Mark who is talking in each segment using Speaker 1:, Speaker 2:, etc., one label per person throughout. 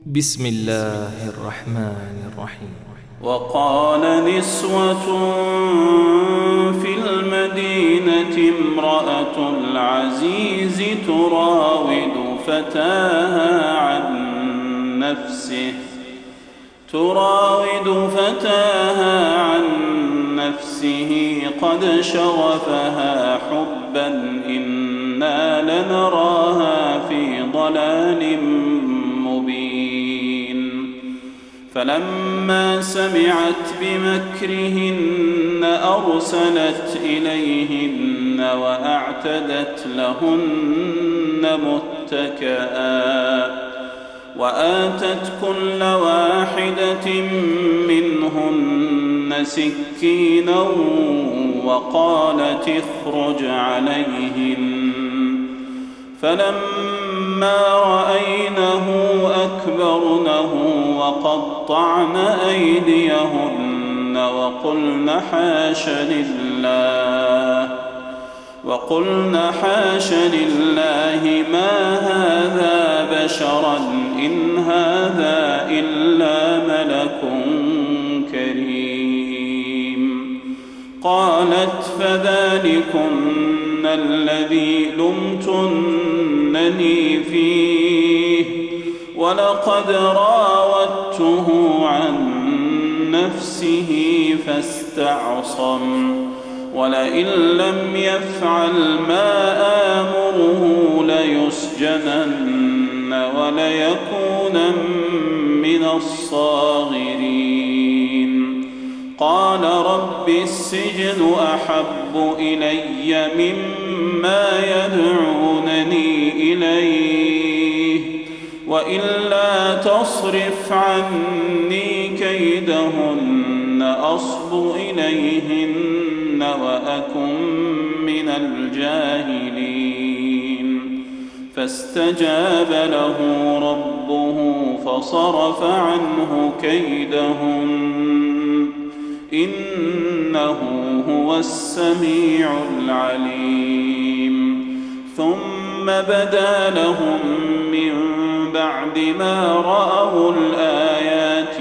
Speaker 1: بسم الله الرحمن الرحيم.
Speaker 2: وقال نسوة في المدينة امرأة العزيز تراود فتاها عن نفسه قد شغفها حبا إنا لنراها في ضلال مبين. فلما سمعت بمكرهن أرسلت إليهن وأعتدت لهن متكئا وآتت كل واحدة منهن سكينا وقالت اخرج عليهن. فلما رأينه أكبرنه وقطعن أيديهن وقلن حاش لله ما هذا بشرا إن هذا إلا ملك كريم. قالت فذلكن الذي لمتنني فيه ولقد راودته عن نفسه فاستعصم ولئن لم يفعل ما آمره ليسجنن وليكونن من الصاغرين. قال رب السجن أحب إلي مما يدعونني إليه وإلا تصرف عني كيدهن أصب إليهن وأكن من الجاهلين. فاستجاب له ربه فصرف عنه كيدهن إنه هو السميع العليم. ثم بدا لهم من بعد ما رأوا الآيات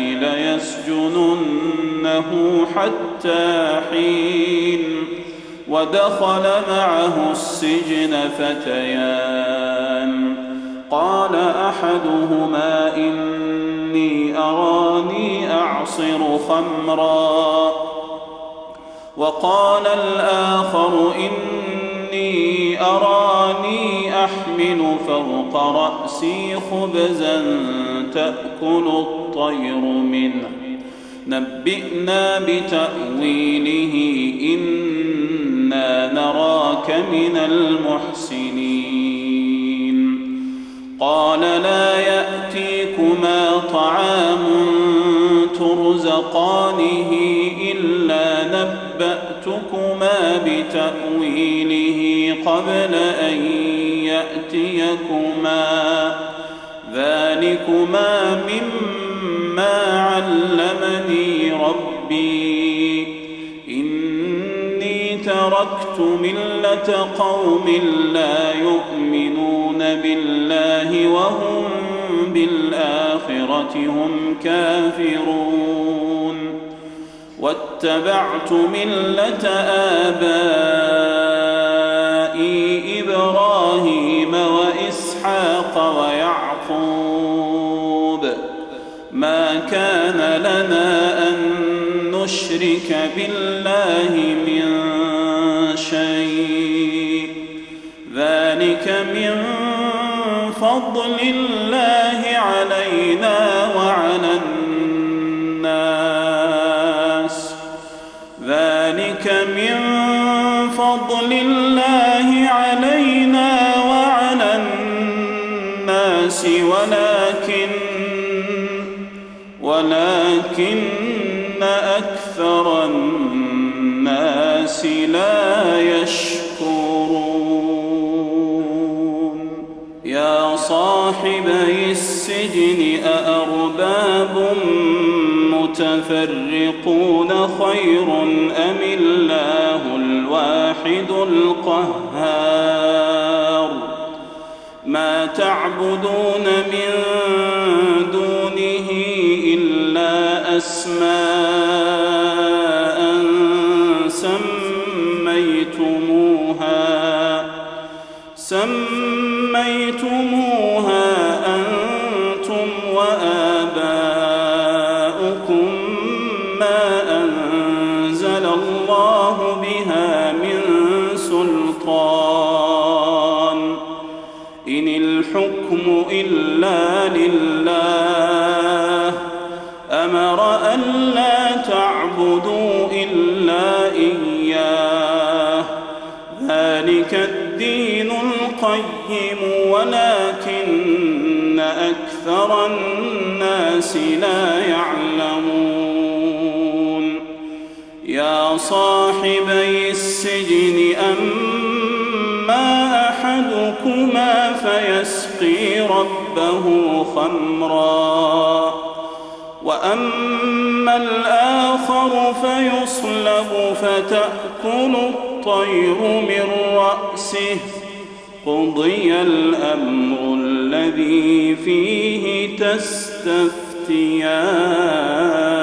Speaker 2: ليسجننه حتى حين. ودخل معه السجن فتيان قال أحدهما إني أراني أعصر خمرا وقال الآخر إني أراني أحمل فوق رأسي خبزا تأكل الطير منه نبئنا بتأويله إنا نراك من المحسنين. قال لا يأتيكما طعام ترزقانه إلا نبأتكما بتأويله قبل أن يأتيكما ذلكما مما علمني ربي إني تركت ملة قوم لا يؤمنون بالله وهم بالآخرة هم كافرون واتبعت ملة آبائي إبراهيم وإسحاق ويعقوب ما كان لنا أن نشرك بالله من شيء ذلك من فضل الله علينا وعلى الناس ولكن أكثر الناس لا يشكرون. يا صاحبي السجن أأرباب متفرقون خير أم الله الواحد القهار. ما تعبدون من دون أنتم وآباؤكم ما أنزل الله بها من سلطان إن الحكم إلا لله أمر ألا تعبدوا إلا إياه ذلك الدين القيم ولكن أكثر الناس لا يعلمون يا صاحبي السجن أما أحدكما فيسقي ربه خمرا وأما الآخر فيصلب فتأكل الطير من رأسه قضي الأمر الذي فيه تستفتيان